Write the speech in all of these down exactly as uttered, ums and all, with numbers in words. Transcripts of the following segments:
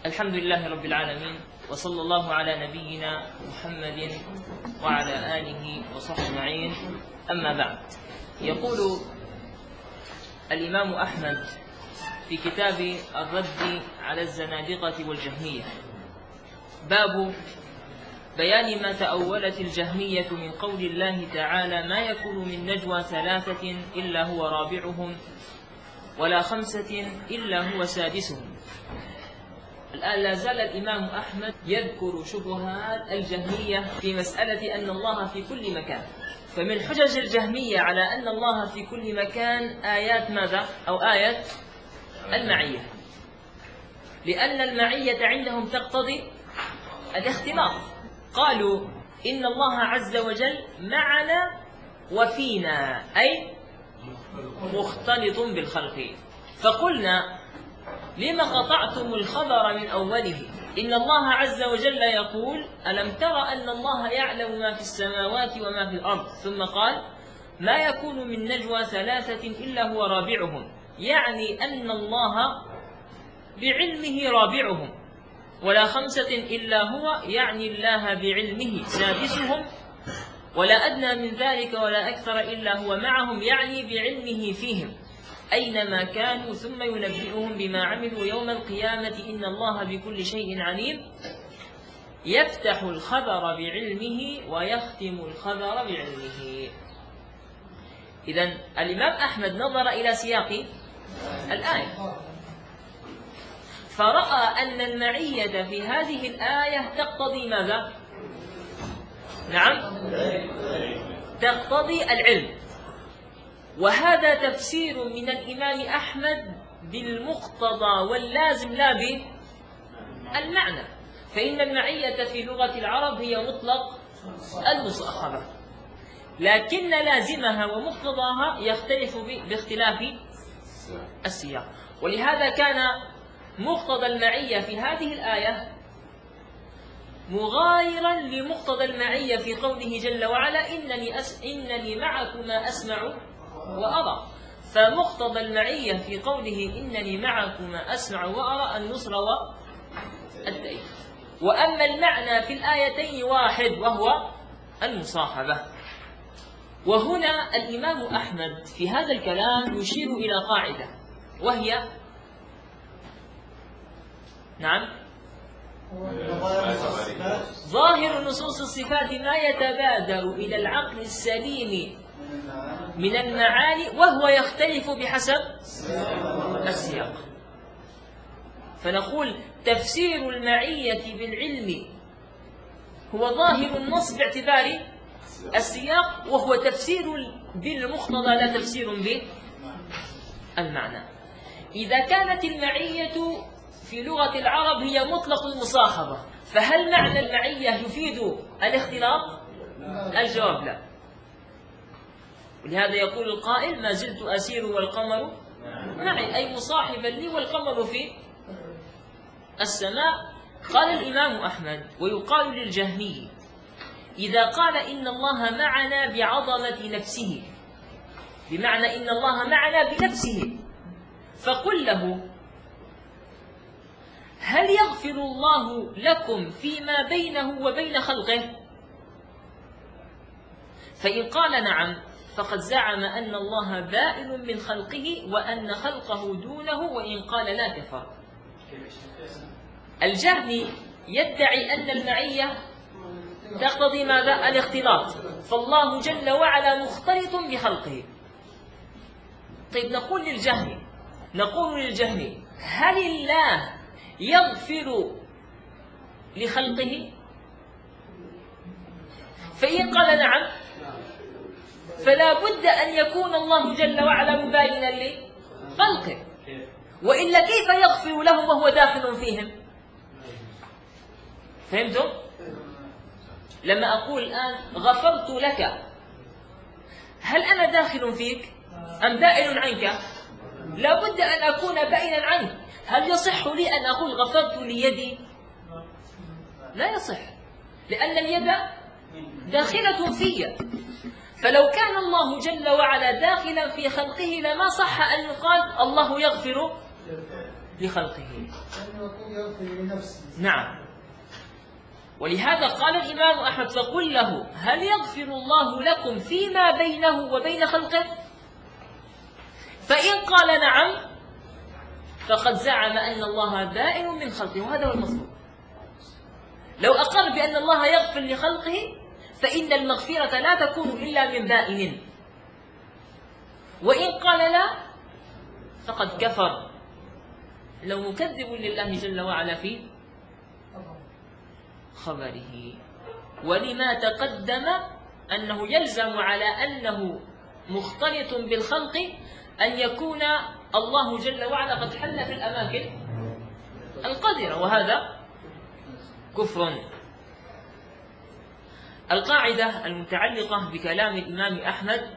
الحمد لله رب العالمين، وصلى الله على نبينا محمد وعلى آله وصحبه أجمعين، أما بعد. يقول الإمام أحمد في كتاب الرد على الزنادقة والجهمية: باب بيان ما تأولت الجهمية من قول الله تعالى: ما يكون من نجوى ثلاثة إلا هو رابعهم ولا خمسة إلا هو سادسهم. الآن لا زال الإمام أحمد يذكر شبهات الجهمية في مسألة أن الله في كل مكان. فمن حجج الجهمية على أن الله في كل مكان آيات ماذا؟ أو آية المعية، لأن المعية عندهم تقتضي الاختلاط. قالوا إن الله عز وجل معنا وفينا، أي مختلط بالخلق. فقلنا: لما قطعتم الخبر من أوله؟ إن الله عز وجل يقول: ألم تر أن الله يعلم ما في السماوات وما في الأرض، ثم قال: ما يكون من نجوى ثلاثة إلا هو رابعهم، يعني أن الله بعلمه رابعهم، ولا خمسة إلا هو، يعني الله بعلمه سادسهم، ولا أدنى من ذلك ولا أكثر إلا هو معهم، يعني بعلمه فيهم أينما كانوا، ثم ينبئهم بما عملوا يوم القيامة، إن الله بكل شيء عليم. يفتح الخبر بعلمه ويختم الخبر بعلمه. إذن الإمام أحمد نظر إلى سياق الآية فرأى أن المعية في هذه الآية تقتضي ماذا؟ نعم، تقتضي العلم. وهذا تفسير من الإمام أحمد بالمقتضى واللازم لا بالمعنى، فإن المعية في لغة العرب هي مطلق المصاحبة، لكن لازمها ومقتضاها يختلف باختلاف السياق. ولهذا كان مقتضى المعية في هذه الآية مغايرا لمقتضى المعية في قوله جل وعلا: إنني, أس... إنني معكما أسمع وأرى. فمقتضى المعية في قوله إنني معكما أسمع وأرى النصر والتأييد، وأما المعنى في الآيتين واحد وهو المصاحبة. وهنا الإمام أحمد في هذا الكلام يشير إلى قاعدة، وهي نعم ظاهر نصوص الصفات ما يتبادر إلى العقل السليم من المعاني، وهو يختلف بحسب السياق. فنقول تفسير المعية بالعلم هو ظاهر النص باعتبار السياق، وهو تفسير بالمقتضى لا تفسير بالمعنى. إذا كانت المعية في لغة العرب هي مطلق المصاحبة، فهل معنى المعية يفيد الاختلاط؟ الجواب لا. ولهذا يقول القائل: ما زلت أسير والقمر معي، أي مصاحبا لي والقمر في السماء. قال الإمام أحمد: ويقال للجهمي إذا قال إن الله معنا بعظمة نفسه، بمعنى إن الله معنا بنفسه، فقل له: هل يغفر الله لكم فيما بينه وبين خلقه؟ فإن قال نعم، فقد زعم أن الله بائن من خلقه وأن خلقه دونه، وإن قال لا كفر. الجهمي يدعي أن المعية تقتضي ماذا؟ الاختلاط، فالله جل وعلا مختلط بخلقه. طيب، نقول للجهمي نقول للجهمي هل الله يغفر لخلقه؟ فإن قال نعم، فلا بد أن يكون الله جل وعلا مباينا لخلقه، وإلا كيف يغفر لهم وهو داخل فيهم؟ فهمتم؟ لما أقول الآن غفرت لك، هل أنا داخل فيك أم بائن عنك؟ لا بد أن أكون بائنا عنك. هل يصح لي أن أقول غفرت ليدي؟ لا يصح، لأن اليد داخلة في. فلو كان الله جل وعلا داخلا في خلقه لما صح أن يقال الله يغفر لخلقه. نعم. ولهذا قال الإمام أحمد فقل له هل يغفر الله لكم فيما بينه وبين خلقه؟ فإن قال نعم فقد زعم أن الله بائن من خلقه، وهذا هو المطلوب. لو أقر بأن الله يغفر لخلقه فإن المغفرة لا تكون إلا من بائن، وإن قال لا فقد كفر، لو مكذب لله جل وعلا في خبره. ولما تقدم أنه يلزم على أنه مختلط بالخلق أن يكون الله جل وعلا قد حل في الأماكن القذرة، وهذا كفر. القاعدة المتعلقة بكلام الإمام أحمد: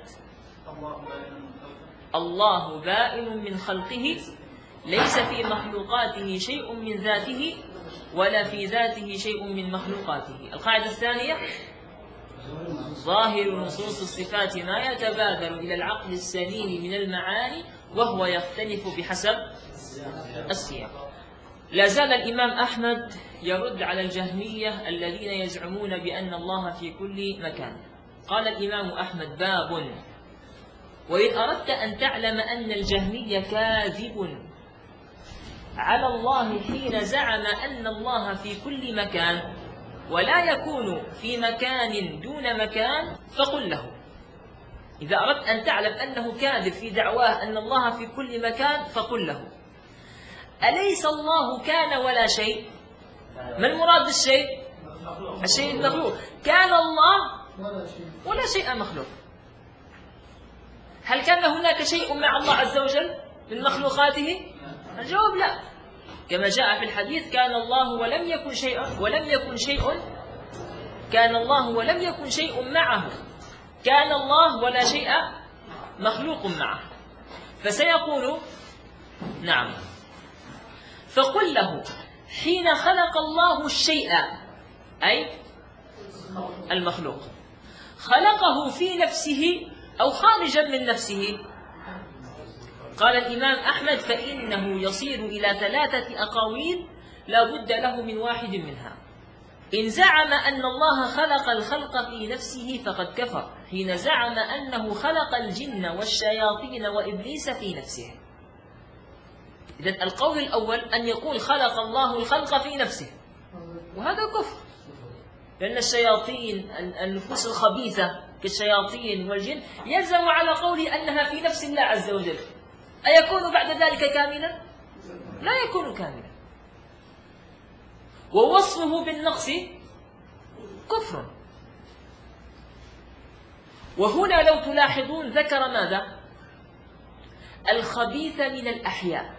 الله بائن من خلقه، ليس في مخلوقاته شيء من ذاته ولا في ذاته شيء من مخلوقاته. القاعدة الثانية: ظاهر نصوص الصفات ما يتبادر إلى العقل السليم من المعاني، وهو يختلف بحسب السياق. لا زال الإمام أحمد يرد على الجهمية الذين يزعمون بأن الله في كل مكان. قال الإمام أحمد: باب: وإن أردت أن تعلم أن الجهمية كاذب على الله حين زعم أن الله في كل مكان ولا يكون في مكان دون مكان، فقل له. إذا أردت أن تعلم أنه كاذب في دعواه أن الله في كل مكان فقل له: أليس الله كان ولا شيء؟ ما المراد بالشيء؟ الشيء المخلوق. كان الله ولا شيء مخلوق. هل كان هناك شيء مع الله عز وجل من مخلوقاته؟ الجواب لا. كما جاء في الحديث: كان الله ولم يكن شيء ولم يكن شيء كان الله ولم يكن شيء معه، كان الله ولا شيء مخلوق معه. فسيقول: نعم. فقل له: حين خلق الله الشيء، أي المخلوق، خلقه في نفسه أو خارجا من نفسه؟ قال الإمام أحمد: فإنه يصير إلى ثلاثة أقاويل لا بد له من واحد منها. إن زعم أن الله خلق الخلق في نفسه فقد كفر، حين زعم أنه خلق الجن والشياطين وإبليس في نفسه. إذن القول الأول أن يقول خلق الله الخلق في نفسه، وهذا كفر، لأن الشياطين النفوس الخبيثة كالشياطين والجن يلزم على قوله أنها في نفس الله عز وجل. أيكون بعد ذلك كاملا؟ لا يكون كاملا. ووصفه بالنقص كفر. وهنا لو تلاحظون ذكر ماذا؟ الخبيث من الأحياء.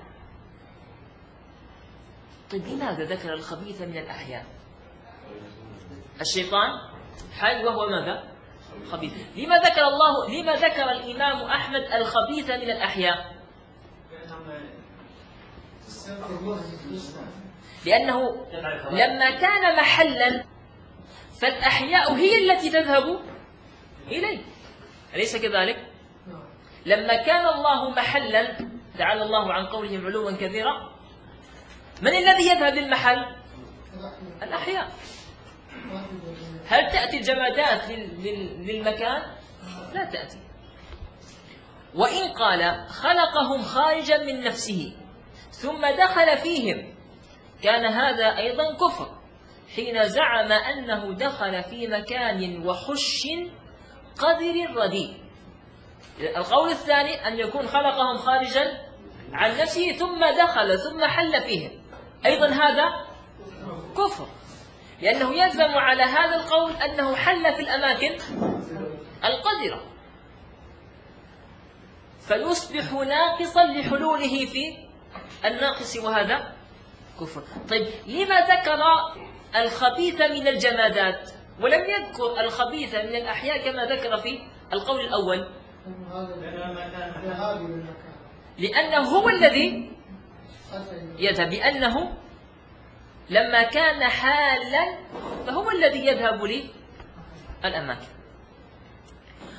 طيب لماذا ذكر الخبيث من الأحياء؟ الشيطان حي وهو ماذا؟ خبيث. لما ذكر الله لما ذكر الإمام أحمد الخبيث من الأحياء؟ لأنه لما كان محلا فالأحياء هي التي تذهب إليه، أليس كذلك؟ لما كان الله محلا، تعالى الله عن قولهم علوا كبيرا، من الذي يذهب للمحل؟ الأحياء. هل تأتي الجمادات للمكان؟ لا تأتي. وإن قال خلقهم خارجا من نفسه ثم دخل فيهم كان هذا أيضا كفر، حين زعم أنه دخل في مكان وحش قذر رديء. القول الثاني أن يكون خلقهم خارجا عن نفسه ثم دخل ثم حل فيهم، أيضا هذا كفر، لأنه يلزم على هذا القول أنه حل في الأماكن القذرة، فيصبح ناقصا لحلوله في الناقص، وهذا كفر. طيب لما ذكر الخبيث من الجمادات ولم يذكر الخبيث من الأحياء كما ذكر في القول الأول؟ لأنه هو الذي يذهب، بأنه لما كان حالا فهو الذي يذهب للأماكن.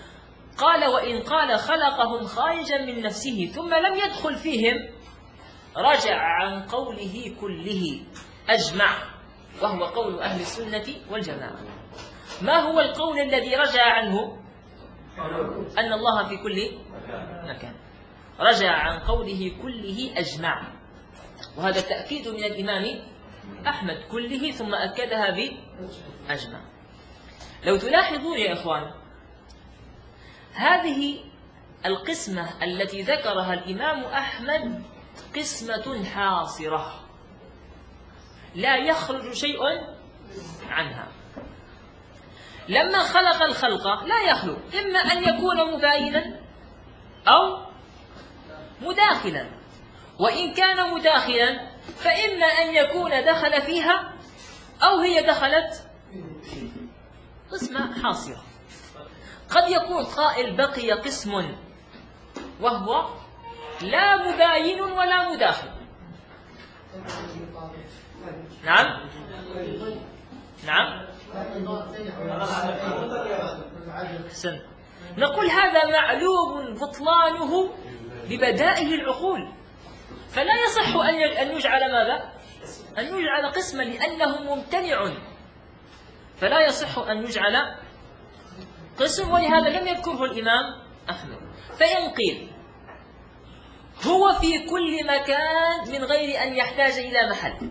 قال: وإن قال خلقهم خارجا من نفسه ثم لم يدخل فيهم، رجع عن قوله كله أجمع، وهو قول أهل السنة والجماعة. ما هو القول الذي رجع عنه؟ أن الله في كل مكان. رجع عن قوله كله أجمع، وهذا تأكيد من الإمام أحمد كله، ثم أكدها بأجمع. لو تلاحظون يا إخوان، هذه القسمة التي ذكرها الإمام أحمد قسمة حاصرة لا يخرج شيء عنها. لما خلق الخلق لا يخلو، إما أن يكون مباينا أو مداخلا، وإن كان مداخلا فإما أن يكون دخل فيها أو هي دخلت فيه. قسمة حاصرة. قد يكون قائل بقي قسم وهو لا مباين ولا مداخل. نعم نعم حسن. نقول هذا معلوم بطلانه ببدائه العقول، فلا يصح أن يجعل ماذا؟ أن يجعل قسما، لأنه ممتنع، فلا يصح أن يجعل قسم، ولهذا لم يذكره الإمام أحمد. فإن قيل هو في كل مكان من غير أن يحتاج إلى محل،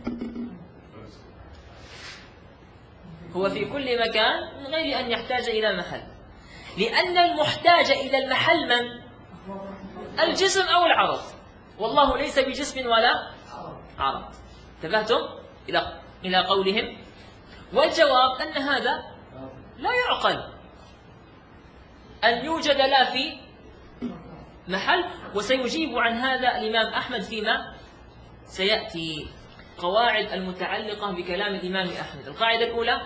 هو في كل مكان من غير أن يحتاج إلى محل، لأن المحتاج إلى المحل من؟ الجسم أو العرض، والله ليس بجسم ولا عرض. انتبهتم إلى إلى قولهم؟ والجواب أن هذا لا يعقل أن يوجد لا في محل، وسيجيب عن هذا الإمام أحمد فيما سيأتي. قواعد المتعلقة بكلام الإمام أحمد. القاعدة الأولى: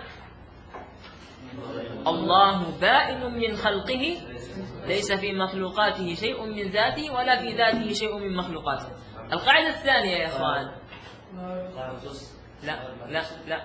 الله بائن من خلقه، ليس في مخلوقاته شيء من ذاته ولا في ذاته شيء من مخلوقاته. القاعدة الثانية يا إخوان: لا لا لا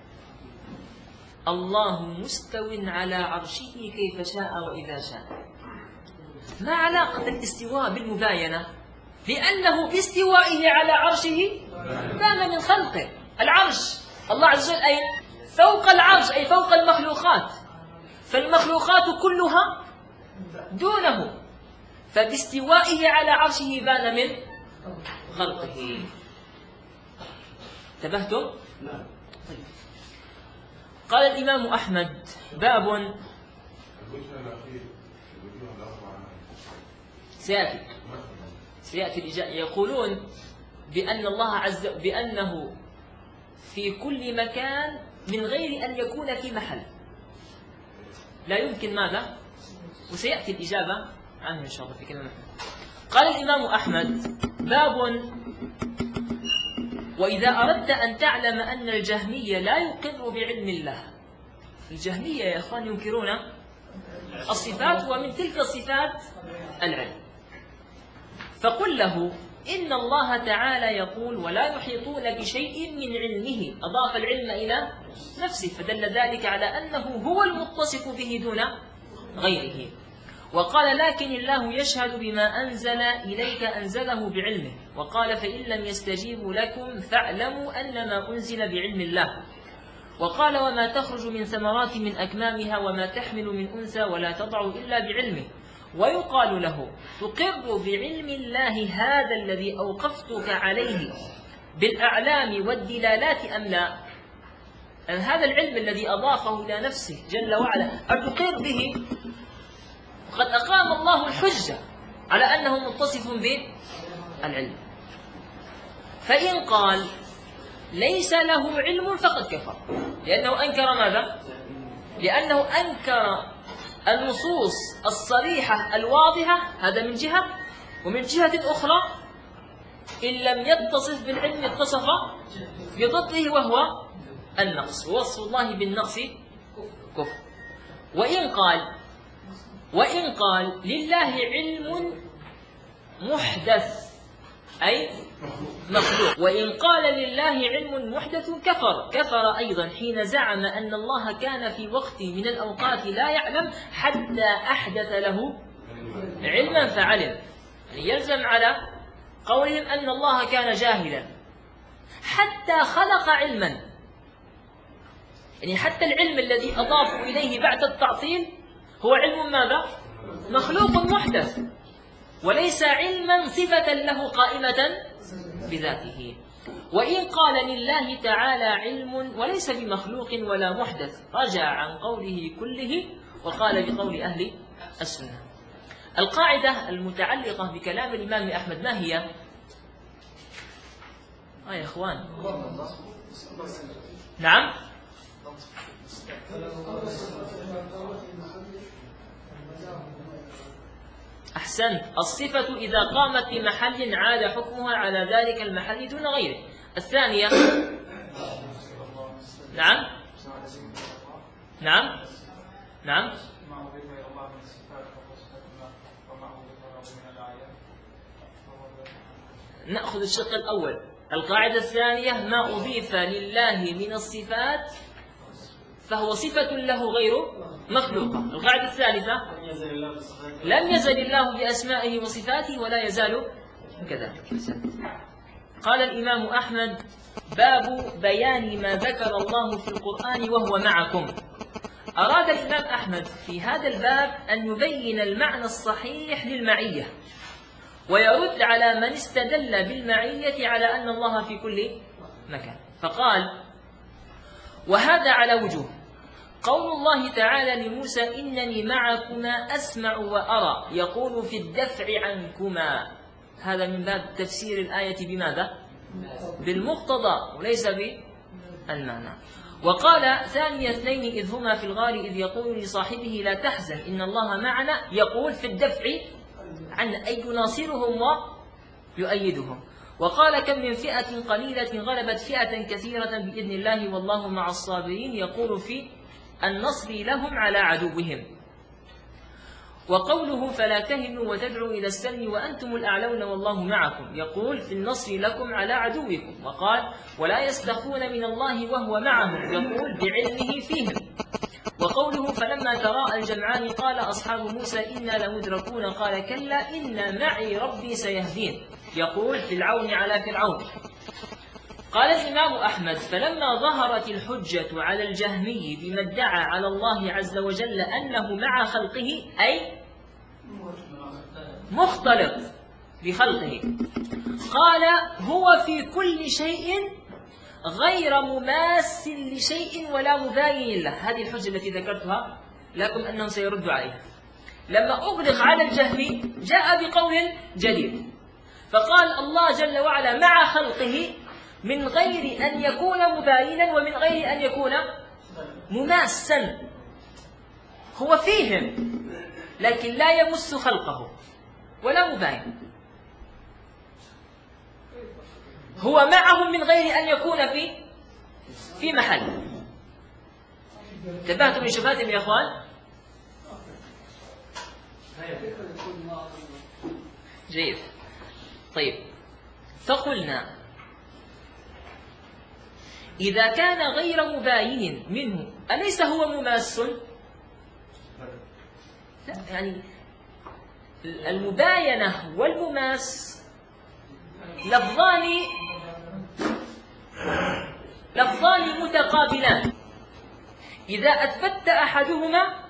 الله مستو على عرشه كيف شاء وإذا شاء. ما علاقة الاستواء بالمباينة؟ لأنه باستوائه على عرشه بان من خلقه. العرش الله عز وجل أين؟ فوق العرش، أي فوق المخلوقات، فالمخلوقات كلها دونه، فباستوائه على عرشه بان من خلقه. انتبهتم؟ قال الإمام أحمد: باب سيأتي سيأتي الإجابة. يقولون بأن الله عز بأنه في كل مكان من غير أن يكون في محل، لا يمكن ماذا؟ وسيأتي الإجابة عنه إن شاء الله في كلمة. قال الإمام أحمد: باب وإذا أردت أن تعلم أن الجهمية لا يقر بعلم الله. الجهمية يا إخوان ينكرون الصفات، ومن تلك الصفات العلم. فقل له: إن الله تعالى يقول: ولا يحيطون بشيء من علمه. أضاف العلم إلى نفسه، فدل ذلك على أنه هو المتصف به دون غيره. وقال: لكن الله يشهد بما أنزل إليك أنزله بعلمه. وقال: فإن لم يستجيبوا لكم فاعلموا أنما أنزل بعلم الله. وقال: وما تخرج من ثمرات من أكمامها وما تحمل من أنثى ولا تضع إلا بعلمه. ويقال له: تقر بعلم الله هذا الذي أوقفتك عليه بالأعلام والدلالات أم لا؟ هذا العلم الذي أضافه إلى نفسه جل وعلا أتقر به؟ وقد أقام الله الحجة على أنه متصف بالعلم. فإن قال ليس له علم فقد كفر، لأنه أنكر ماذا؟ لأنه أنكر النصوص الصريحة الواضحة، هذا من جهة. ومن جهة أخرى إن لم يتصف بالعلم اتصف بضده وهو النقص، ووصف الله بالنقص كفر. وإن قال وإن قال لله علم محدث أي مخلوق، وإن قال لله علم محدث كفر كفر أيضا حين زعم أن الله كان في وقت من الأوقات لا يعلم حتى أحدث له علما فعلم. يعني يلزم على قولهم أن الله كان جاهلا حتى خلق علما، يعني حتى العلم الذي أضافوا إليه بعد التعطيل هو علم ماذا؟ مخلوق محدث، وليس علما صفة له قائمة بذاته. وإن قال لله تعالى علم وليس بمخلوق ولا محدث رجع عن قوله كله وقال بقول أهل السنة. القاعدة المتعلقة بكلام الإمام أحمد ما هي؟ آه يا إخوان، نعم، أحسنت. الصفة إذا قامت في محل عاد حكمها على ذلك المحل دون غيره. الثانية، نعم نعم نعم نأخذ الشق الأول. القاعدة الثانية ما أضيف لله من الصفات فهو صفة له غير مخلوقة. القاعدة الثالثة لم يزل الله بأسمائه وصفاته ولا يزال كذلك. قال الإمام أحمد باب بيان ما ذكر الله في القرآن وهو معكم. أراد الإمام أحمد في هذا الباب أن يبين المعنى الصحيح للمعية ويرد على من استدل بالمعية على أن الله في كل مكان، فقال وهذا على وجوه. قول الله تعالى لموسى إنني معكما أسمع وأرى يقول في الدفع عنكما، هذا من باب تفسير الآية بماذا؟ بالمقتضى وليس بالمعنى. وقال ثاني اثنين إذ هما في الغار إذ يقول لصاحبه لا تحزن إن الله معنا يقول في الدفع عن أي يناصرهم ويؤيدهم. وقال كم من فئة قليلة غلبت فئة كثيرة بإذن الله والله مع الصابرين يقول في النصر لهم على عدوهم. وقوله فلا تهنوا وتدعوا إلى السلم وأنتم الأعلون والله معكم يقول في النصر لكم على عدوكم. وقال ولا يستخفون من الله وهو معهم يقول بعلمه فيهم. وقوله فلما تراءى الجمعان قال أصحاب موسى إنا لمدركون قال كلا إن معي ربي سيهدين يقول في العون على فرعون. قال الإمام أحمد فلما ظهرت الحجة على الجهمي بما ادعى على الله عز وجل أنه مع خلقه أي مختلط بخلقه قال هو في كل شيء غير مماس لشيء ولا مباين له. هذه الحجة التي ذكرتها لكم أنه سيرد عليها. لما أغلق على الجهمي جاء بقول جديد فقال الله جل وعلا مع خلقه من غير أن يكون مباينا ومن غير أن يكون مماسا. هو فيهم لكن لا يمس خلقه ولا مباين. هو معهم من غير أن يكون في في محل. انتبهتم لشبهاتهم يا أخوان؟ جيد. طيب فقلنا إذا كان غير مباين منه أليس هو مماس؟ لا، يعني المباينة والمماس لفظان لفظان متقابلان. إذا أثبتت أحدهما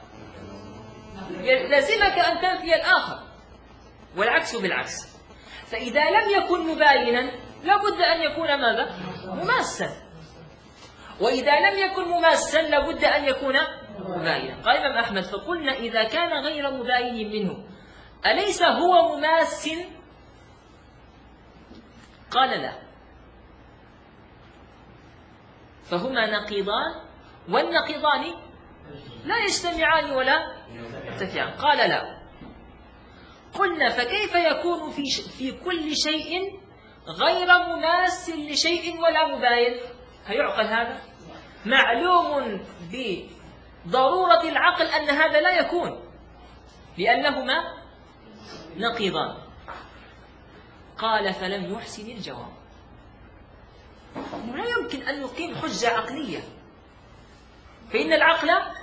يلزمك أن تنفي الآخر والعكس بالعكس. فإذا لم يكن مباينا لابد أن يكون ماذا؟ مماسا. وإذا لم يكن مماسا لابد أن يكون مباينا. قال الإمام أحمد فقلنا إذا كان غير مباين منه أليس هو مماس؟ قال لا، فهما نقيضان والنقيضان لا يجتمعان ولا يرتفعان. قال لا. قلنا فكيف يكون في, في كل شيء غير مماس لشيء ولا مباين؟ هيعقل هذا؟ معلوم بضرورة العقل أن هذا لا يكون لأنهما نقيضان. قال فلم يحسن الجواب. لا يمكن أن يقيم حجة عقلية فإن العقل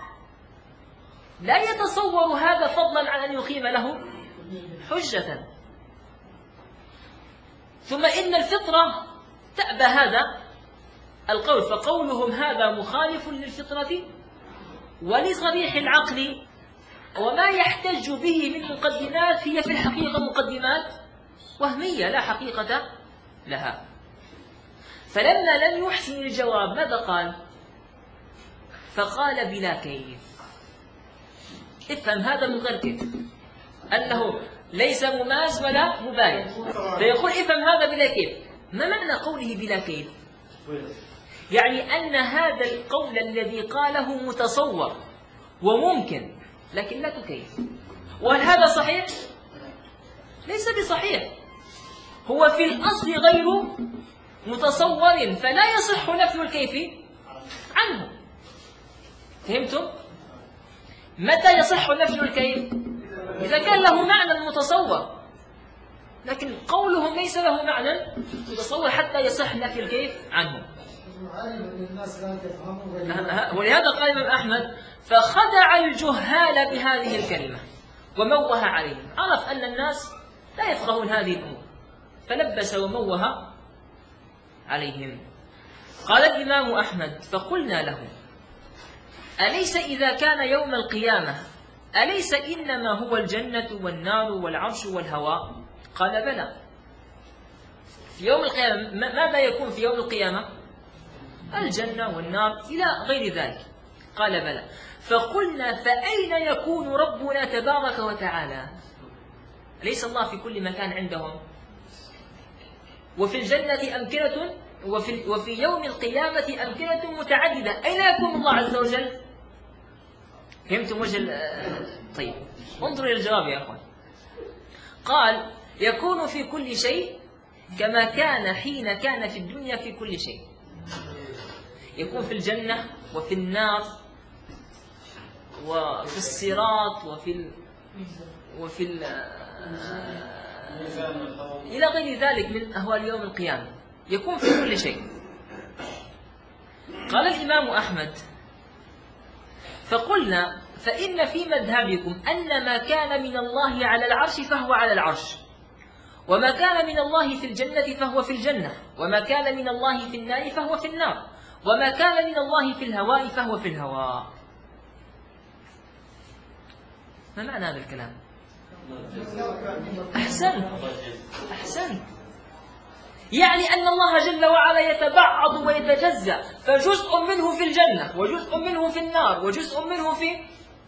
لا يتصور هذا فضلا عن أن يقيم له حجة. ثم إن الفطرة تأبى هذا القول، فقولهم هذا مخالف للفطرة ولصريح العقل، وما يحتج به من مقدمات هي في الحقيقة مقدمات وهمية لا حقيقة لها. فلما لم يحسن الجواب ماذا قال؟ فقال بلا كيف. افهم هذا من غير كيف، أنه ليس مماس ولا مباين، فيقول افهم هذا بلا كيف. ما معنى قوله بلا كيف؟ يعني أن هذا القول الذي قاله متصور وممكن لكن لا تكيف. وهل هذا صحيح؟ ليس بصحيح، هو في الأصل غير متصور، فلا يصح نفي الكيف عنه. فهمتم؟ متى يصح نفي الكيف؟ إذا كان له معنى متصور، لكن قولهم ليس له معنى متصور حتى يصح نفي الكيف عنه. ولهذا قال الإمام أحمد فخدع الجهال بهذه الكلمة وموه عليهم، عرف أن الناس لا يفقهون هذه الأمور فلبس وموه عليهم. قال الإمام أحمد فقلنا له أليس إذا كان يوم القيامة أليس إنما هو الجنة والنار والعرش والهواء؟ قال بلى. في يوم القيامة ماذا يكون في يوم القيامة؟ الجنة والنار إلى غير ذلك. قال بلى. فقلنا فأين يكون ربنا تبارك وتعالى؟ أليس الله في كل مكان عندهم؟ وفي الجنة أمكنة وفي, وفي يوم القيامة أمكنة متعددة، أين يكون الله عز وجل؟ فهمتم وجه؟ طيب انظروا إلى الجواب يا أخوان. قال يكون في كل شيء كما كان حين كان في الدنيا في كل شيء. يكون في الجنة وفي النار وفي الصراط وفي ال... وفي ال... إلى غير ذلك من أهوال يوم القيامة، يكون في كل شيء. قال الإمام أحمد فقلنا فإن في مذهبكم أن ما كان من الله على العرش فهو على العرش، وما كان من الله في الجنة فهو في الجنة، وما كان من الله في النار فهو في النار، وما كان من الله في الهواء فهو في الهواء. ما معنى هذا الكلام؟ أحسن أحسن يعني أن الله جل وعلا يتبعض ويتجزأ، فجزء منه في الجنة وجزء منه في النار وجزء منه في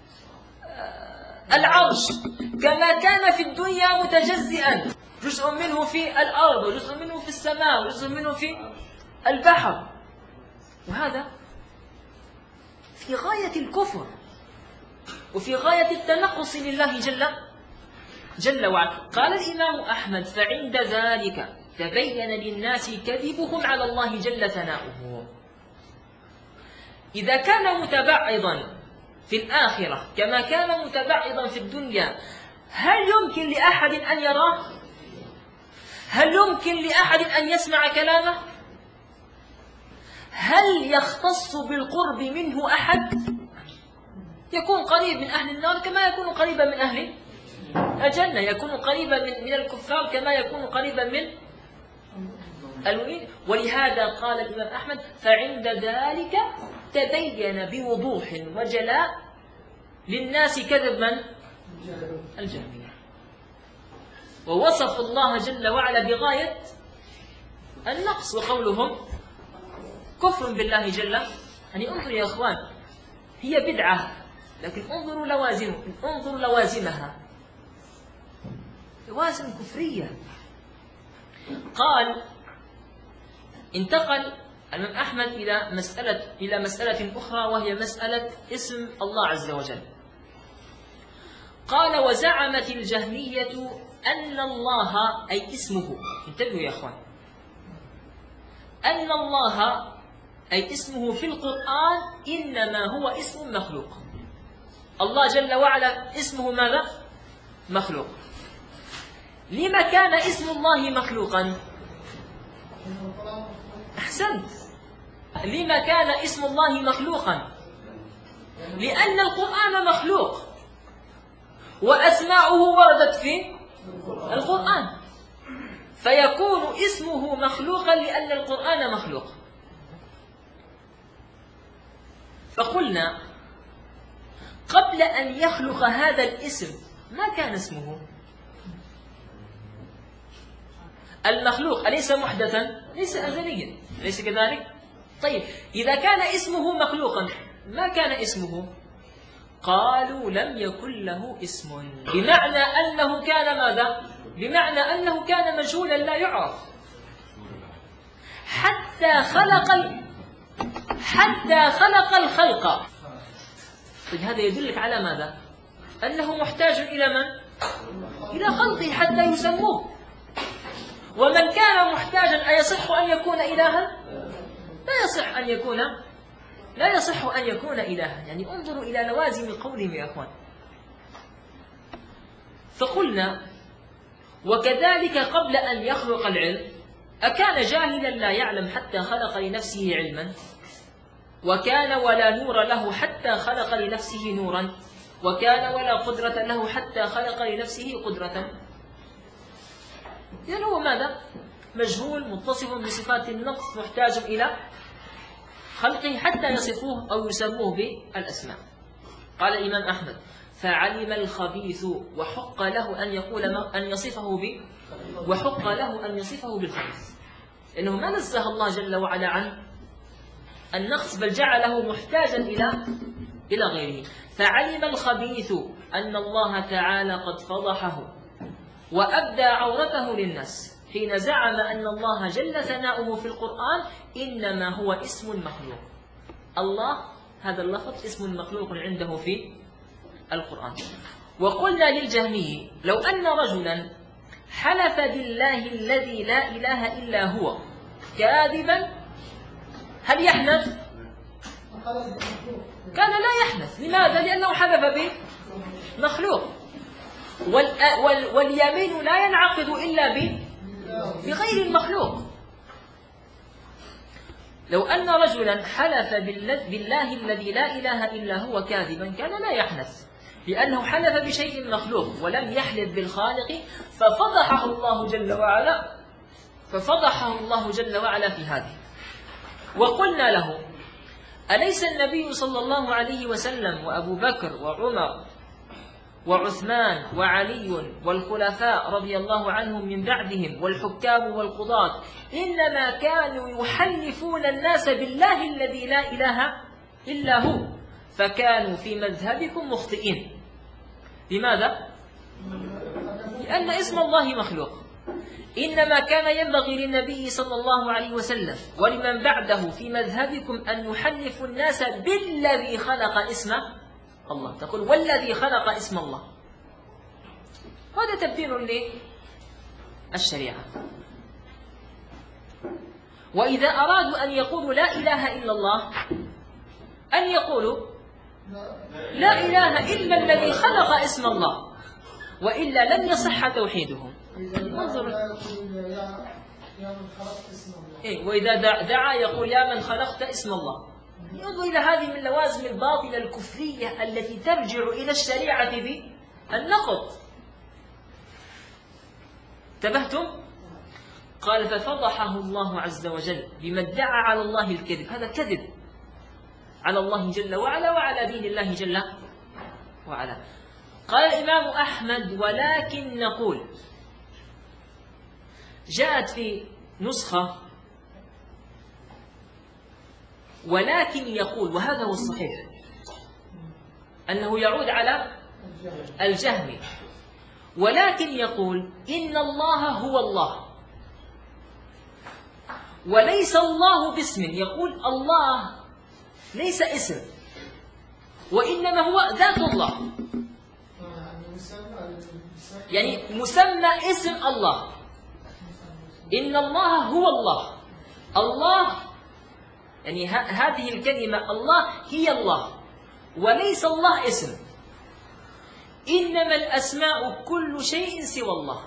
العرش، كما كان في الدنيا متجزئا، جزء منه في الأرض وجزء منه في السماء وجزء منه في البحر. وهذا في غاية الكفر وفي غاية التنقص لله جل جل وعلا. قال الإمام أحمد فعند ذلك تبين للناس كذبهم على الله جل ثناؤه. إذا كان متبعضا في الآخرة كما كان متبعضا في الدنيا، هل يمكن لأحد أن يراه؟ هل يمكن لأحد أن يسمع كلامه؟ هل يختص بالقرب منه أحد؟ يكون قريب من أهل النار كما يكون قريبا من أهل الجنة، يكون قريبا من, من الكفار كما يكون قريبا من المؤمنين. ولهذا قال الإمام أحمد فعند ذلك تبين بوضوح وجلاء للناس كذب من؟ الجهمية. ووصف الله جل وعلا بغاية النقص، وقولهم كفر بالله جل. يعني انظروا يا أخوان، هي بدعة لكن انظروا لوازم انظروا لوازمها، لوازم كفرية. قال انتقل الإمام أحمد إلى مسألة إلى مسألة أخرى، وهي مسألة اسم الله عز وجل. قال وزعمت الجهمية أن الله أي اسمه، انتبهوا يا أخوان، أن الله أي اسمه في القرآن إنما هو اسم مخلوق. الله جل وعلا اسمه ماذا؟ مخلوق. لما كان اسم الله مخلوقا؟ أحسنت. لما كان اسم الله مخلوقا؟ لأن القرآن مخلوق وأسماؤه وردت في القرآن، فيكون اسمه مخلوقا لأن القرآن مخلوق. فقلنا قبل أن يخلق هذا الاسم ما كان اسمه المخلوق، أليس محدثا؟ ليس أزليا، أليس كذلك؟ طيب إذا كان اسمه مخلوقا ما كان اسمه؟ قالوا لم يكن له اسم، بمعنى أنه كان ماذا؟ بمعنى أنه كان مجهولا لا يعرف حتى خلق ال... حتى خلق الخلق. طيب هذا يدلك على ماذا؟ أنه محتاج إلى من؟ إلى خلقه حتى يسموه. ومن كان محتاجا أيصح أن يكون إلها؟ لا يصح أن يكون لا يصح أن يكون إلها. يعني انظروا إلى لوازم قولهم يا أخوان. فقلنا وكذلك قبل أن يخلق العلم أكان جاهلا لا يعلم حتى خلق لنفسه علما؟ وكان ولا نور له حتى خلق لنفسه نورا؟ وكان ولا قدرة له حتى خلق لنفسه قدرة؟ إذن هو ماذا؟ مجهول متصف بصفات النقص محتاج إلى خلقه حتى يصفوه أو يسموه بالأسماء. قال الإمام أحمد فعلم الخبيث وحق له أن يقول أن يصفه ب وحق له أن يصفه بالخبيث، إنه ما نزه الله جل وعلا عن النقص بل جعله محتاجا إلى إلى غيره. فعلم الخبيث أن الله تعالى قد فضحه وأبدى عورته للناس حين زعم أن الله جل ثناؤه في القرآن إنما هو اسم مخلوق. الله هذا اللفظ اسم مخلوق عنده في القرآن. وقلنا للجهمي لو أن رجلا حلف بالله الذي لا إله إلا هو كاذبا هل يحنث؟ كان لا يحنث. لماذا؟ لأنه حلف بمخلوق، واليمين لا ينعقد إلا بغير المخلوق. لو أن رجلا حلف بالله الذي لا إله إلا هو كاذبا كان لا يحنث، لأنه حلف بشيء مخلوق ولم يحلف بالخالق ففضحه الله جل وعلا ففضحه الله جل وعلا في هذه. وقلنا له أليس النبي صلى الله عليه وسلم وأبو بكر وعمر وعثمان وعلي والخلفاء رضي الله عنهم من بعدهم والحكام والقضاة إنما كانوا يحلفون الناس بالله الذي لا إله إلا هو فكانوا في مذهبكم مخطئين؟ لماذا؟ لأن اسم الله مخلوق. إنما كان ينبغي للنبي صلى الله عليه وسلم ولمن بعده في مذهبكم أن يحلفوا الناس بالذي خلق اسم الله. تقول والذي خلق اسم الله، هذا تبديل للشريعة. وإذا أرادوا أن يقولوا لا إله إلا الله أن يقولوا لا إله إلا الذي خلق اسم الله، وإلا لن يصح توحيدهم. انظروا إيه وإذا دعا يقول يا من خلقت اسم الله. انظر إلى هذه من لوازم الباطلة الكفرية التي ترجع إلى الشريعة بالنقض. انتبهتم؟ قال ففضحه الله عز وجل بما ادعى على الله الكذب. هذا كذب على الله جل وعلا وعلى دين الله جل وعلا. قال الإمام أحمد ولكن نقول، جاءت في نسخة ولكن يقول، وهذا هو الصحيح أنه يعود على الجهمي، ولكن يقول إن الله هو الله وليس الله باسم. يقول الله ليس اسم وإنما هو ذات الله، يعني مسمى اسم الله. إن الله هو الله. الله يعني هذه الكلمة الله هي الله وليس الله اسم. إنما الأسماء كل شيء سوى الله،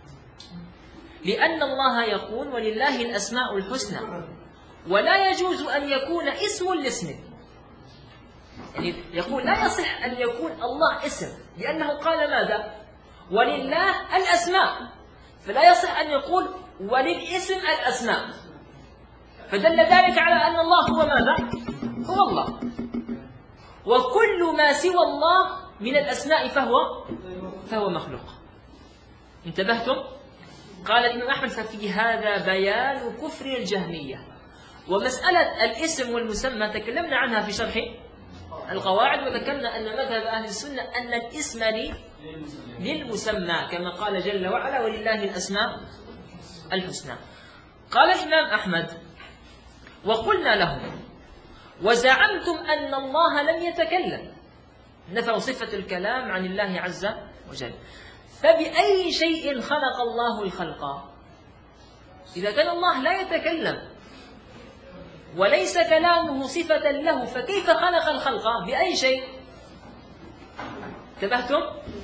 لأن الله يقول ولله الأسماء الحسنى، ولا يجوز أن يكون اسم لاسم. يعني يقول لا يصح أن يكون الله اسم، لأنه قال ماذا؟ ولله الأسماء. فلا يصح أن يقول وللاسم الأسماء، فدل ذلك على أن الله هو ماذا؟ هو الله، وكل ما سوى الله من الأسماء فهو فهو مخلوق. انتبهتم؟ قال الإمام أحمد ففي هذا بيان كفر الجهمية. ومسألة الاسم والمسمى تكلمنا عنها في شرح القواعد، وذكرنا أن مذهب أهل السنة أن الاسم للمسمى كما قال جل وعلا ولله الأسماء الحسنى. قال الإمام أحمد وقلنا لهم وزعمتم أن الله لم يتكلم، نفوا صفة الكلام عن الله عز وجل، فبأي شيء خلق الله الخلق؟ إذا كان الله لا يتكلم وليس كلامه صفة له، فكيف خلق الخلق؟ بأي شيء؟ انتبهتم؟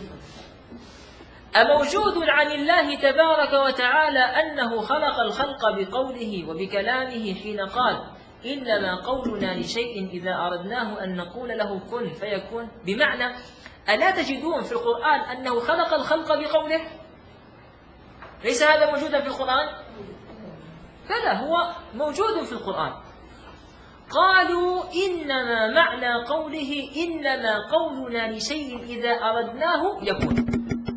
أموجود عن الله تبارك وتعالى أنه خلق الخلق بقوله وبكلامه حين قال إنما قولنا لشيء إذا أردناه أن نقول له كن فيكون؟ بمعنى ألا تجدون في القرآن أنه خلق الخلق بقوله؟ ليس هذا موجودا في القرآن؟ بلى هو موجود في القرآن. قالوا إنما معنى قوله إنما قولنا لشيء إذا أردناه يكون،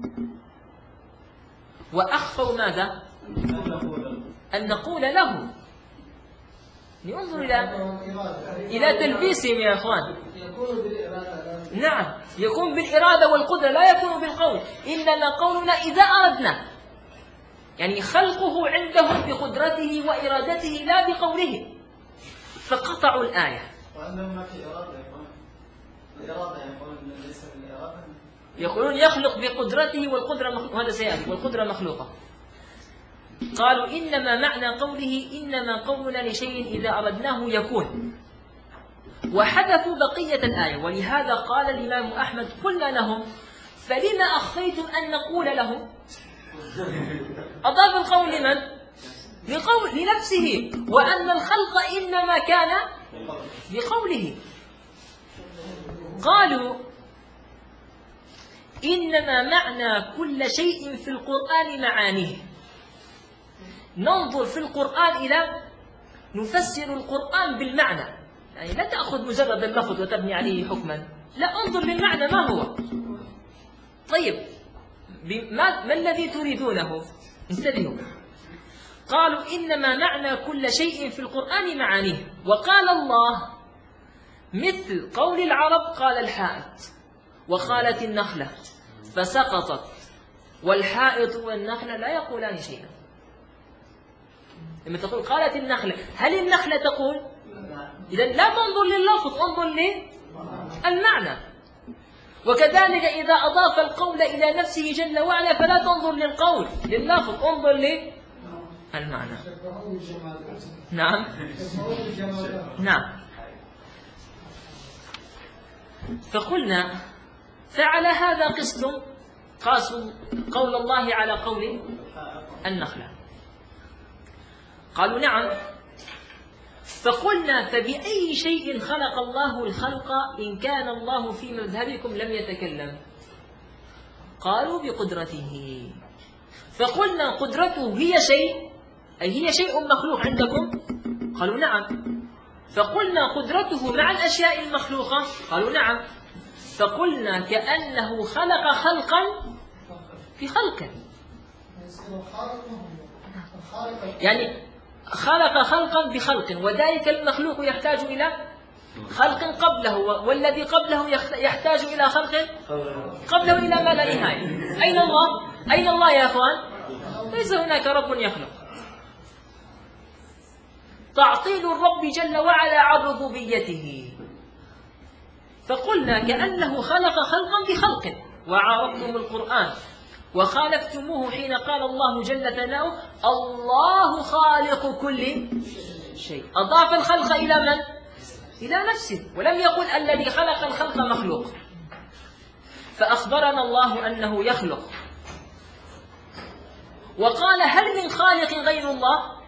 وأخفوا ماذا؟ أن نقول له. ننظر إلى إلى تلبيسهم يا أخوان. نعم، يكون بالإرادة والقدرة، لا يكون بالقول. إنما قولنا إذا أردنا، يعني خلقه عندهم بقدرته وإرادته لا بقوله، فقطعوا الآية. وأنهم ما في إرادة يقولون الإرادة يقولون ليس بالإرادة، يقولون يخلق بقدرته والقدرة مخلوقة، هذا سيأتي، والقدرة مخلوقة. قالوا إنما معنى قوله إنما قولنا لشيء إذا أردناه يكون، وحذفوا بقية الآية. ولهذا قال الإمام أحمد قلنا لهم فلما أخفيتم أن نقول لهم؟ أضاف القول لمن؟ لقول لنفسه، وأن الخلق إنما كان بقوله. قالوا إنما معنى كل شيء في القرآن معانيه. ننظر في القرآن إلى نفسر القرآن بالمعنى، يعني لا تأخذ مجرد اللفظ وتبني عليه حكما، لا، انظر للمعنى ما هو. طيب ما, ما الذي تريدونه؟ انتبهوا. قالوا إنما معنى كل شيء في القرآن معانيه. وقال الله مثل قول العرب قال الحائط وقالت النخلة فسقطت، والحائط والنخلة لا يقولان شيئا. لما تقول قالت النخلة، هل النخلة تقول؟ إذا لا تنظر لللفظ، انظر للمعنى. وكذلك إذا أضاف القول إلى نفسه جل وعلا فلا تنظر للقول لللفظ، انظر للمعنى. نعم نعم. فقلنا فعلى هذا قسم قاسوا قول الله على قول النخلة. قالوا نعم. فقلنا فبأي شيء خلق الله الخلق إن كان الله في مذهبكم لم يتكلم؟ قالوا بقدرته. فقلنا قدرته هي شيء، أي هي شيء مخلوق عندكم؟ قالوا نعم. فقلنا قدرته مع الأشياء المخلوقة؟ قالوا نعم. فقلنا كأنه خلق خلقا في خلق، يعني خلق خلقا بخلق، وذلك المخلوق يحتاج إلى خلق قبله، والذي قبله يحتاج إلى خلق قبله إلى ما لا نهاية. أين الله؟ أين الله يا أخوان؟ ليس هناك رب يخلق. تعطيل الرب جل وعلا عن ربوبيته. فقلنا كأنه خلق خلقا بخلق، وعارضتم القرآن وخالفتموه حين قال الله جل ثناؤه الله خالق كل شيء. أضاف الخلق إلى من؟ إلى نفسه، ولم يقل الذي خلق الخلق مخلوق. فأخبرنا الله أنه يخلق، وقال هل من خالق غير الله؟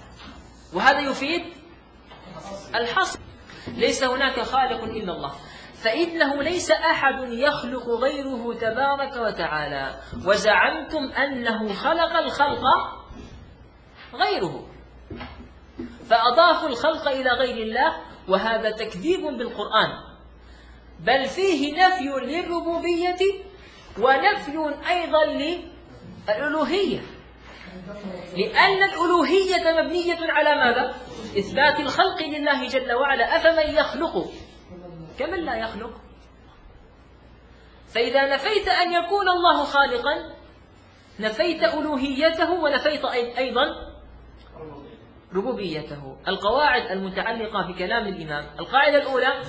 وهذا يفيد الحصر، ليس هناك خالق إلا الله. فإنه ليس أحد يخلق غيره تبارك وتعالى، وزعمتم أنه خلق الخلق غيره، فأضافوا الخلق إلى غير الله، وهذا تكذيب بالقرآن، بل فيه نفي للربوبية ونفي أيضا للألوهية، لأن الألوهية مبنية على ماذا؟ إثبات الخلق لله جل وعلا. أفمن يخلق كمن لا يخلق؟ فإذا نفيت أن يكون الله خالقا نفيت ألوهيته ونفيت أيضا ربوبيته. القواعد المتعلقة بكلام الإمام: القاعدة الأولى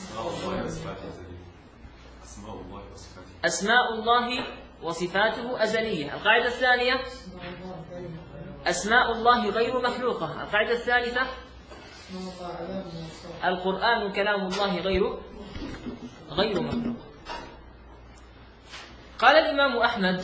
أسماء الله وصفاته أزلية. القاعدة الثانية أسماء الله غير مخلوقة. القاعدة الثالثة القرآن كلام الله غير غير مخلوق. قال الإمام أحمد: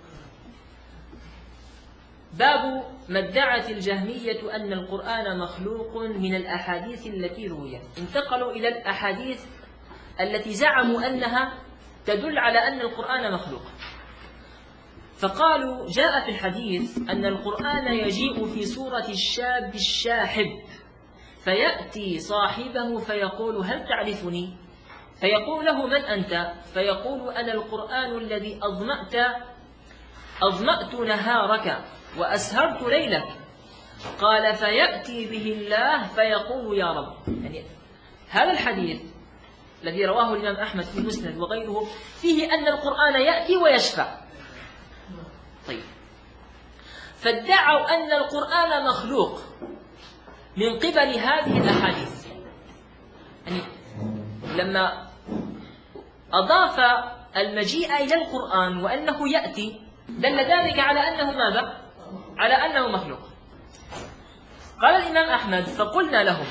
باب ما ادعت الجهمية أن القرآن مخلوق من الأحاديث التي رويت. انتقلوا إلى الأحاديث التي زعموا أنها تدل على أن القرآن مخلوق، فقالوا: جاء في الحديث أن القرآن يجيء في صورة الشاب الشاحب، فيأتي صاحبه فيقول: هل تعرفني؟ فيقول له: من أنت؟ فيقول: أنا القرآن الذي أظمأت أظمأت نهارك وأسهرت ليلك. قال: فيأتي به الله فيقول: يا رب. يعني هذا الحديث الذي رواه الإمام أحمد في المسند وغيره فيه أن القرآن يأتي ويشفع. طيب، فادعوا أن القرآن مخلوق من قبل هذه الأحاديث. يعني لما أضاف المجيء إلى القرآن وأنه يأتي دل ذلك على أنه ماذا؟ على أنه مخلوق. قال الإمام أحمد: فقلنا لهم: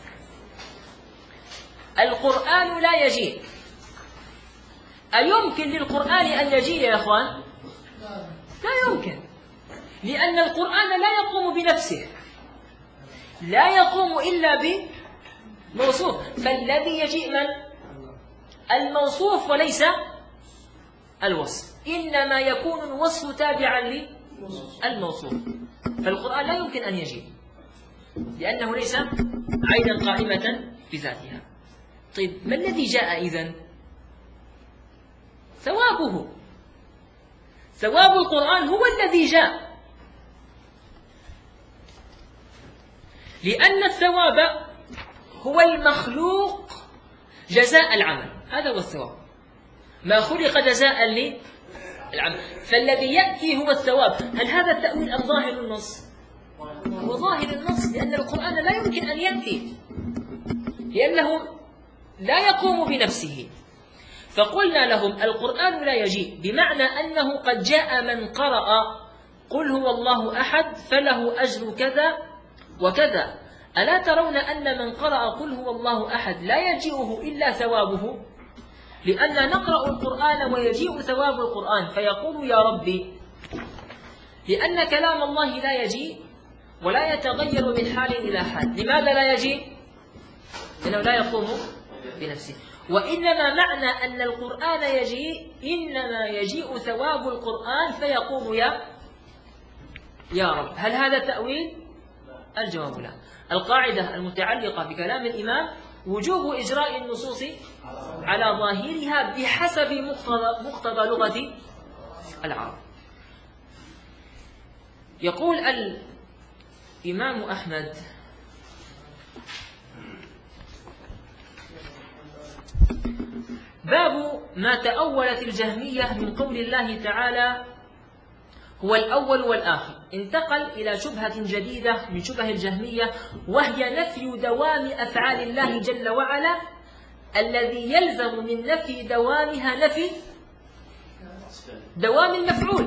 القرآن لا يجيء. أيمكن للقرآن أن يجيء يا أخوان؟ لا يمكن، لأن القرآن لا يقوم بنفسه، لا يقوم إلا بموصوف. فالذي يجيء من؟ الموصوف وليس الوصف، إنما يكون الوصف تابعا للموصوف. فالقرآن لا يمكن أن يجيء لأنه ليس عينا قائمة بذاتها. طيب، ما الذي جاء إذن؟ ثوابه. ثواب القرآن هو الذي جاء، لأن الثواب هو المخلوق جزاء العمل، هذا هو الثواب، ما خلق جزاء للعمل، فالذي يأتي هو الثواب. هل هذا التأويل أم ظاهر النص؟ هو ظاهر النص، لأن القرآن لا يمكن أن يأتي لأنه لا يقوم بنفسه. فقلنا لهم: القرآن لا يجيء، بمعنى أنه قد جاء من قرأ قل هو الله أحد فله أجر كذا وكذا. ألا ترون أن من قرأ قل هو الله أحد لا يجيئه إلا ثوابه؟ لأن نقرأ القرآن ويجيء ثواب القرآن فيقول: يا ربي. لأن كلام الله لا يجيء ولا يتغير من حال إلى حال. لماذا لا يجيء؟ لأنه لا يقوم بنفسه. وإنما معنى أن القرآن يجيء إنما يجيء ثواب القرآن فيقول: يا يا رب. هل هذا تأويل؟ الجواب لا. القاعدة المتعلقة بكلام الإمام وجوب إجراء النصوص على ظاهرها بحسب مقتضى, مقتضى لغة العرب. يقول الإمام أحمد: باب ما تأولت الجهمية من قول الله تعالى هو الأول والآخر. انتقل إلى شبهة جديدة من شبه الجهمية، وهي نفي دوام أفعال الله جل وعلا، الذي يلزم من نفي دوامها نفي دوام المفعول.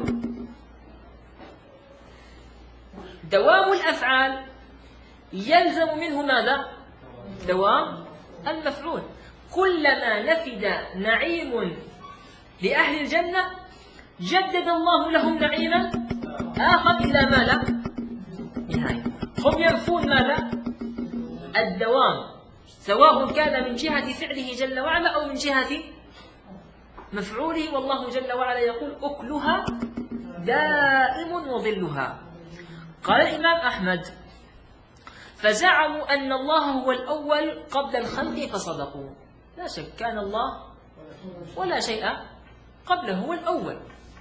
دوام الأفعال يلزم منه ماذا؟ دوام المفعول. كلما نفد نعيم لأهل الجنة جدد الله لهم نعيما آخر إلى ما لا نهاية. هم ينفون ماذا؟ الدوام، سواء كان من جهة فعله جل وعلا أو من جهة مفعوله. والله جل وعلا يقول أكلها دائم وظلها. قال الإمام أحمد: فزعموا أن الله هو الأول قبل الخلق فصدقوا. لا شك كان الله ولا شيء قبله، هو الأول.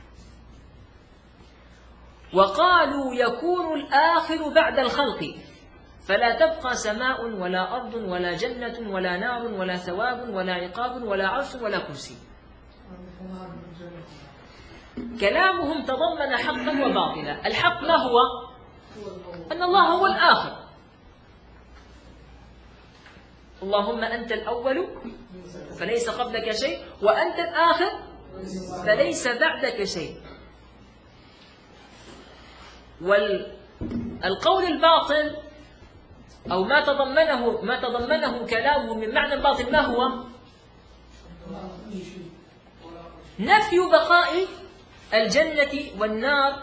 وقالوا يكون الآخر بعد الخلق، فلا تبقى سماء ولا أرض ولا جنة ولا نار ولا ثواب ولا عقاب ولا عرش ولا كرسي. كلامهم تضمن حقا وباطلا. الحق ما هو؟ أن الله هو الآخر. اللهم أنت الأول فليس قبلك شيء، وأنت الآخر فليس بعدك شيء. والقول الباطل أو ما تضمنه ما تضمنه كلامه من معنى باطل ما هو؟ نفي بقاء الجنة والنار.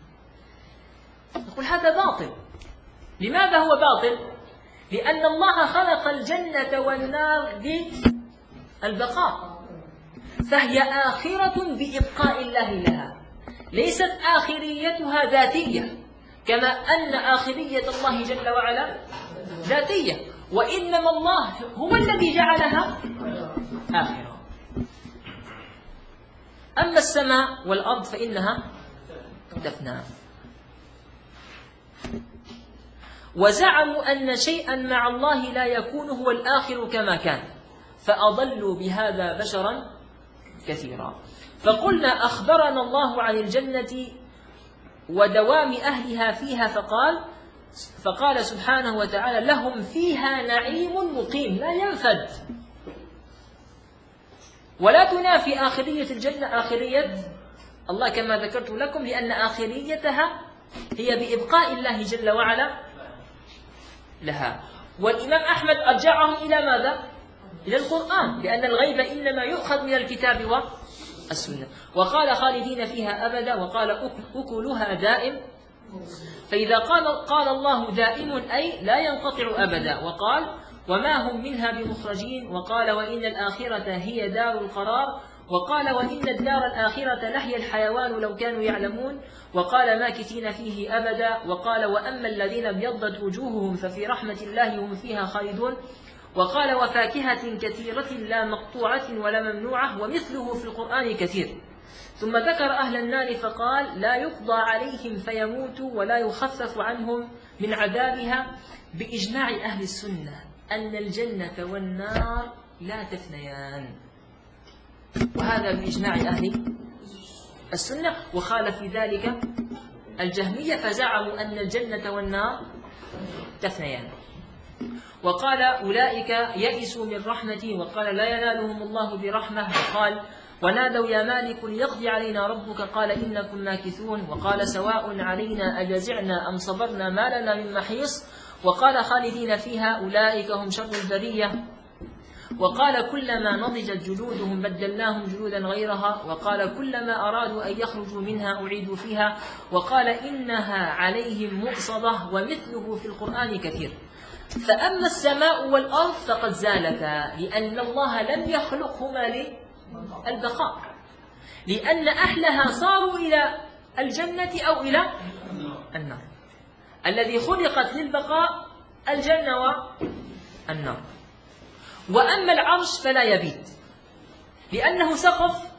نقول هذا باطل. لماذا هو باطل؟ لأن الله خلق الجنة والنار للبقاء، فهي آخرة بإبقاء الله لها، ليست آخريتها ذاتية كما أن آخرية الله جل وعلا ذاتية، وإنما الله هو الذي جعلها آخرة. أما السماء والأرض فإنها تفنى. وزعموا أن شيئا مع الله لا يكون هو الآخر كما كان، فأضلوا بهذا بشرا كثيرا. فقلنا أخبرنا الله عن الجنة ودوام أهلها فيها، فقال فقال سبحانه وتعالى: لهم فيها نعيم مقيم لا ينفد. ولا تنافي آخرية الجنة آخرية الله كما ذكرت لكم، لأن آخريتها هي بإبقاء الله جل وعلا لها. والإمام أحمد أرجعهم إلى ماذا؟ إلى القرآن، لأن الغيب إنما يؤخذ من الكتاب والسنة. وقال خالدين فيها أبدا، وقال أكلها دائم. فإذا قال, قال الله دائم أي لا ينقطع أبدا، وقال وما هم منها بمخرجين، وقال وإن الآخرة هي دار القرار، وقال وإن الدار الآخرة لهي الحيوان لو كانوا يعلمون، وقال ماكثين فيه أبدا، وقال وأما الذين ابيضت وجوههم ففي رحمة الله هم فيها خالدون، وقال وفاكهة كثيرة لا مقطوعة ولا ممنوعة، ومثله في القرآن كثير. ثم ذكر أهل النار فقال لا يقضى عليهم فيموتوا ولا يخفف عنهم من عذابها، بإجماع أهل السنة أن الجنة والنار لا تفنيان، وهذا بإجماع أهل السنة. وخالف في ذلك الجهمية فزعموا أن الجنة والنار تفنيان، وقال أولئك يئسوا من رحمتي، وقال لا ينالهم الله برحمة، وقال ونادوا يا مالك ليقضي علينا ربك قال إنكم ماكثون، وقال سواء علينا أجزعنا أم صبرنا ما لنا من محيص، وقال خالدين فيها أولئك هم شر البرية، وقال كلما نضجت جلودهم بدلناهم جلودا غيرها، وقال كلما أرادوا أن يخرجوا منها أعيدوا فيها، وقال إنها عليهم مؤصدة، ومثله في القرآن كثير. فأما السماء والأرض فقد زالتا، لأن الله لم يخلقهما للبقاء، لأن أهلها صاروا إلى الجنة أو إلى النار. الذي خلقت للبقاء الجنة والنار. وأما العرش فلا يبيت، لأنه سقف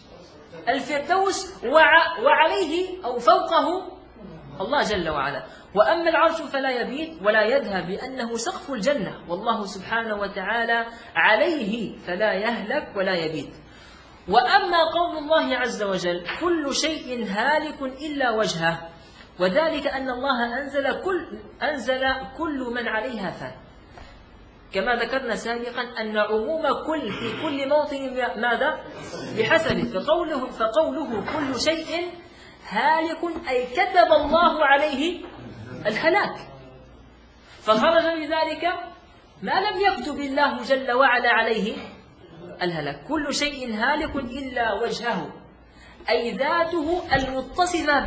الفردوس وعليه أو فوقه الله جل وعلا. وأما العرش فلا يبيت ولا يذهب، لأنه سقف الجنة، والله سبحانه وتعالى عليه فلا يهلك ولا يبيت. وأما قول الله عز وجل كل شيء هالك إلا وجهه، وذلك أن الله أنزل كل, أنزل كل من عليها فان، كما ذكرنا سابقا أن عموم كل في كل موطن ماذا؟ بحسبه. فقوله, فقوله كل شيء هالك أي كتب الله عليه الهلاك، فخرج بذلك ما لم يكتب الله جل وعلا عليه الهلاك. كل شيء هالك إلا وجهه، أي ذاته المتصفة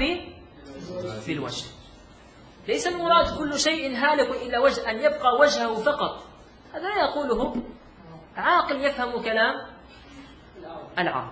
بالوجه. ليس المراد كل شيء هالك إلا وجه أن يبقى وجهه فقط، هذا لا يقوله عاقل يفهم كلام العرب.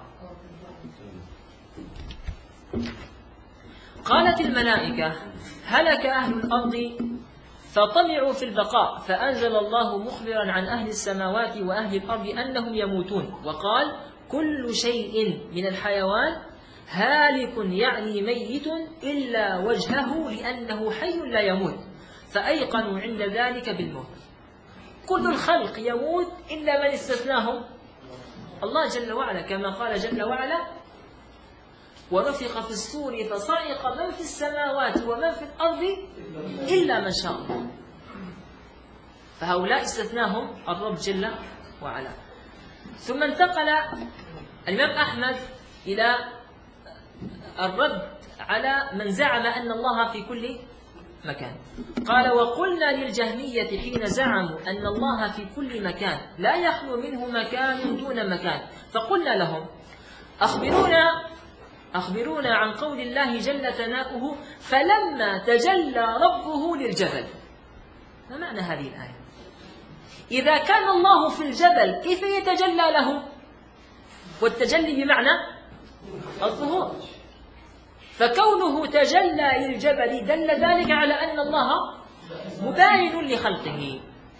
قالت الملائكة هلك أهل الأرض فطمعوا في البقاء، فأنزل الله مخبرا عن أهل السماوات وأهل الأرض أنهم يموتون، وقال كل شيء من الحيوان هالك يعني ميت إلا وجهه لأنه حي لا يموت، فأيقنوا عند ذلك بالموت. كل الخلق يموت إلا من استثناهم الله جل وعلا، كما قال جل وعلا ونفخ في الصور فصعق من في السماوات ومن في الأرض إلا من شاء الله. فهؤلاء استثناهم الرب جل وعلا. ثم انتقل الإمام أحمد إلى الرد على من زعم أن الله في كل مكان. قال وقلنا للجهمية حين زعموا أن الله في كل مكان لا يخلو منه مكان دون مكان، فقلنا لهم أخبرونا أخبرونا عن قول الله جل ثناؤه فلما تجلى ربه للجبل. ما معنى هذه الآية؟ إذا كان الله في الجبل كيف يتجلى له؟ والتجلي بمعنى الظهور، فكونه تجلى للجبل دل ذلك على أن الله مباين لخلقه.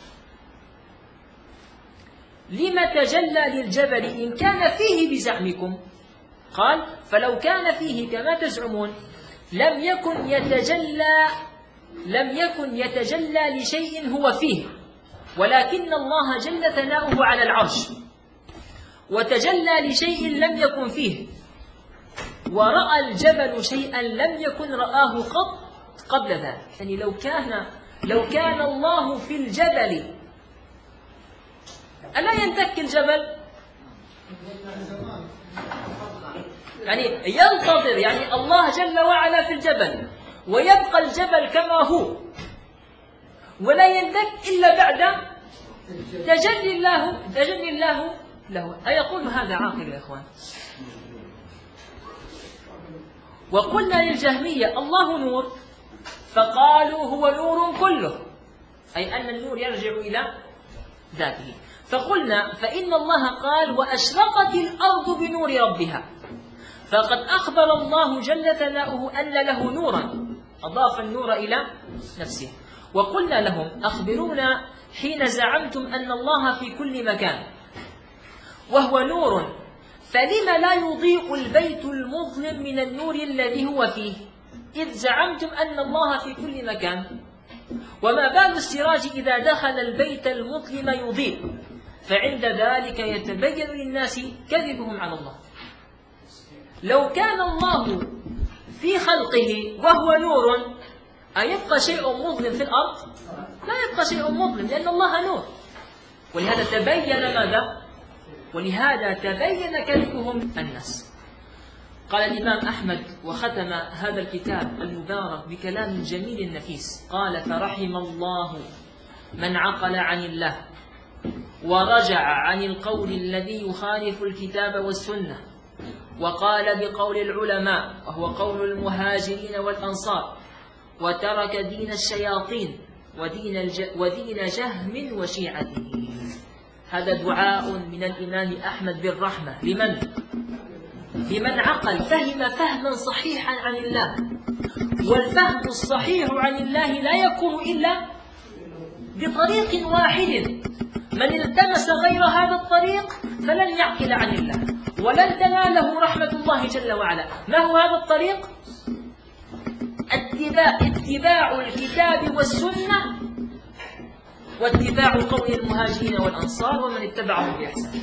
لما تجلى للجبل إن كان فيه بزعمكم؟ قال فلو كان فيه كما تزعمون لم يكن يتجلى لم يكن يتجلى لشيء هو فيه، ولكن الله جل ثناؤه على العرش وتجلى لشيء لم يكن فيه، ورأى الجبل شيئا لم يكن رآه قط قبل ذلك. يعني لو كان لو كان الله في الجبل ألا ينتك الجبل؟ يعني ينتظر، يعني الله جل وعلا في الجبل ويبقى الجبل كما هو ولا يندك إلا بعد تجلي الله تجلي الله له. أيقول هذا عاقل يا إخوان؟ وقلنا للجهمية الله نور، فقالوا هو نور كله، أي أن النور يرجع إلى ذاته. فقلنا فإن الله قال وأشرقت الأرض بنور ربها، فقد أخبر الله جل ثناؤه أن له نورا، أضاف النور إلى نفسه. وقلنا لهم أخبرونا حين زعمتم أن الله في كل مكان وهو نور، فلم لا يضيء البيت المظلم من النور الذي هو فيه، إذ زعمتم أن الله في كل مكان؟ وما بال السراج إذا دخل البيت المظلم يضيء، فعند ذلك يتبين للناس كذبهم على الله. لو كان الله في خلقه وهو نور أيبقى شيء مظلم في الأرض؟ لا يبقى شيء مظلم، لأن الله نور. ولهذا تبين ماذا؟ ولهذا تبين كذبهم الناس. قال الإمام أحمد وختم هذا الكتاب المبارك بكلام جميل نفيس، قال فرحم الله من عقل عن الله ورجع عن القول الذي يخالف الكتاب والسنة، وقال بقول العلماء وهو قول المهاجرين والأنصار، وترك دين الشياطين ودين, الج... ودين جهم وشيعته. هذا دعاء من الإمام أحمد بالرحمة لمن؟ لمن عقل فهم فهما صحيحا عن الله. والفهم الصحيح عن الله لا يكون إلا بطريق واحد، من التمس غير هذا الطريق فلن يعقل عن الله ولن تناله رحمة الله جل وعلا. ما هو هذا الطريق؟ اتباع, اتباع الكتاب والسنة واتباع قول المهاجرين والأنصار ومن اتبعهم بإحسان.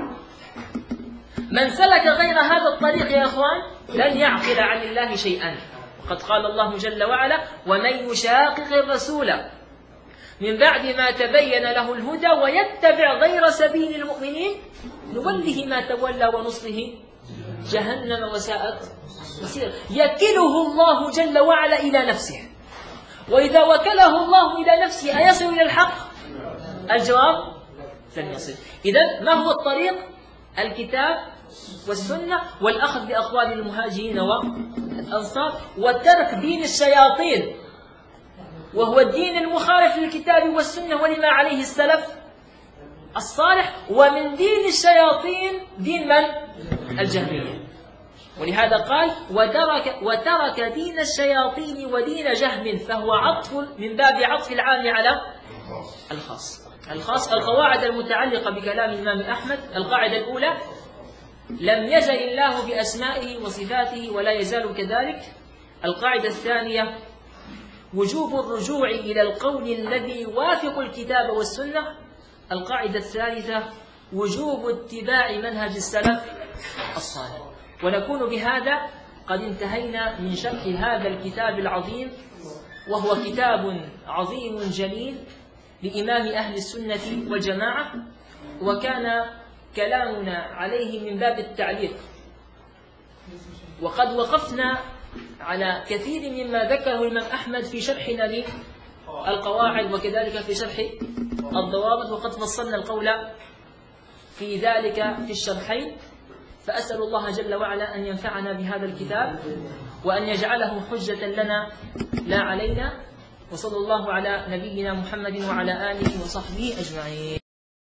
من سلك غير هذا الطريق يا أخوان لن يعقل عن الله شيئا. وقد قال الله جل وعلا ومن يشاقق الرسول من بعد ما تبين له الهدى ويتبع غير سبيل المؤمنين نوله ما تولى ونصله جهنم وساءت مصيرا. يكله الله جل وعلا إلى نفسه، وإذا وكله الله إلى نفسه أيصل إلى الحق؟ الجواب لن يصل. إذن ما هو الطريق؟ الكتاب والسنة والأخذ بأقوال المهاجرين والأنصار، وترك دين الشياطين وهو الدين المخالف للكتاب والسنة ولما عليه السلف الصالح، ومن دين الشياطين دين من؟ الجهمية. ولهذا قال وترك, وترك دين الشياطين ودين جهم، فهو عطف من باب عطف العام على الخاص. الخاص القواعد المتعلقة بكلام الإمام أحمد: القاعدة الأولى لم يزل الله بأسمائه وصفاته ولا يزال كذلك. القاعدة الثانية وجوب الرجوع إلى القول الذي يوافق الكتاب والسنة. القاعدة الثالثة وجوب اتباع منهج السلف الصالح. ونكون بهذا قد انتهينا من شرح هذا الكتاب العظيم، وهو كتاب عظيم جليل لإمام أهل السنة والجماعة، وكان كلامنا عليه من باب التعليق، وقد وقفنا على كثير مما ذكره الإمام أحمد في شرحنا للقواعد وكذلك في شرح الضوابط، وقد فصلنا القول في ذلك في الشرحين. فأسأل الله جل وعلا أن ينفعنا بهذا الكتاب وأن يجعله حجة لنا لا علينا. وصلى الله على نبينا محمد وعلى آله وصحبه أجمعين.